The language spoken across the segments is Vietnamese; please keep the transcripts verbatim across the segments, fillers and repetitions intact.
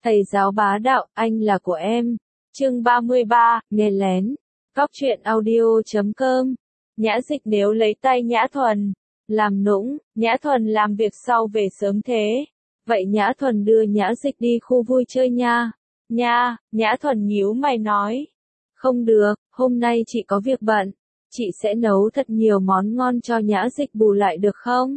Thầy giáo bá đạo, anh là của em. Chương ba mươi ba, nghe lén. Cóc truyện audio chấm com. Nhã Dịch nếu lấy tay Nhã Thuần làm nũng, Nhã Thuần làm việc sau về sớm thế. Vậy Nhã Thuần đưa Nhã Dịch đi khu vui chơi nha. Nha, Nhã Thuần nhíu mày nói. Không được, hôm nay chị có việc bận. Chị sẽ nấu thật nhiều món ngon cho Nhã Dịch bù lại được không?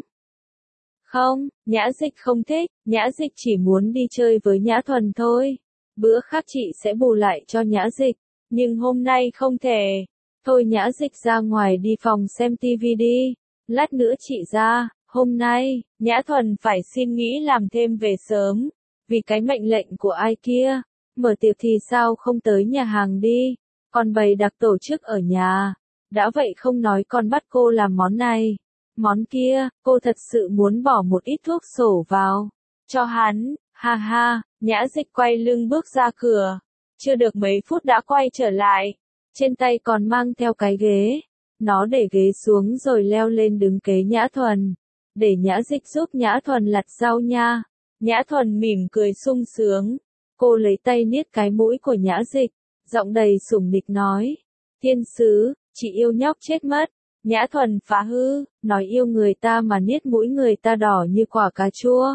Không, Nhã Dịch không thích, Nhã Dịch chỉ muốn đi chơi với Nhã Thuần thôi. Bữa khác chị sẽ bù lại cho Nhã Dịch, nhưng hôm nay không thể. Thôi Nhã Dịch ra ngoài đi phòng xem tivi đi, lát nữa chị ra. Hôm nay, Nhã Thuần phải xin nghỉ làm thêm về sớm, vì cái mệnh lệnh của ai kia. Mở tiệc thì sao không tới nhà hàng đi, còn bày đặt tổ chức ở nhà. Đã vậy không nói còn bắt cô làm món này, món kia, cô thật sự muốn bỏ một ít thuốc sổ vào cho hắn. Ha ha, Nhã Dịch quay lưng bước ra cửa, chưa được mấy phút đã quay trở lại, trên tay còn mang theo cái ghế. Nó để ghế xuống rồi leo lên đứng kế Nhã Thuần, để Nhã Dịch giúp Nhã Thuần lặt rau nha. Nhã Thuần mỉm cười sung sướng, cô lấy tay niết cái mũi của Nhã Dịch, giọng đầy sủng nịch nói, thiên sứ, chị yêu nhóc chết mất. Nhã Thuần phá hư, nói yêu người ta mà niết mũi người ta đỏ như quả cà chua.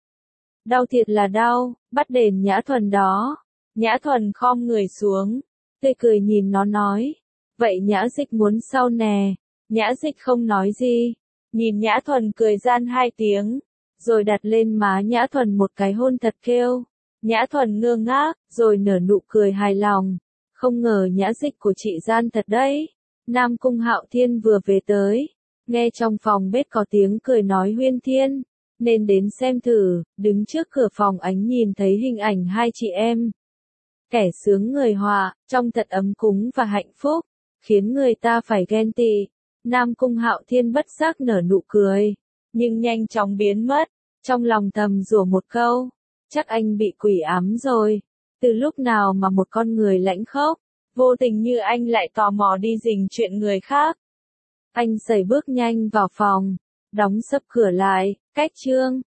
Đau thiệt là đau, bắt đền Nhã Thuần đó. Nhã Thuần khom người xuống, tươi cười nhìn nó nói, vậy Nhã Dịch muốn sau nè. Nhã Dịch không nói gì, nhìn Nhã Thuần cười gian hai tiếng, rồi đặt lên má Nhã Thuần một cái hôn thật kêu. Nhã Thuần ngơ ngác, rồi nở nụ cười hài lòng, không ngờ Nhã Dịch của chị gian thật đấy. Nam Cung Hạo Thiên vừa về tới, nghe trong phòng bếp có tiếng cười nói huyên thiên, nên đến xem thử. Đứng trước cửa phòng ánh nhìn thấy hình ảnh hai chị em, kẻ sướng người họa, trông thật ấm cúng và hạnh phúc, khiến người ta phải ghen tị. Nam Cung Hạo Thiên bất giác nở nụ cười, nhưng nhanh chóng biến mất, trong lòng thầm rủa một câu, chắc anh bị quỷ ám rồi. Từ lúc nào mà một con người lãnh khốc, vô tình như anh lại tò mò đi rình chuyện người khác. Anh sẩy bước nhanh vào phòng, đóng sập cửa lại, cách chương.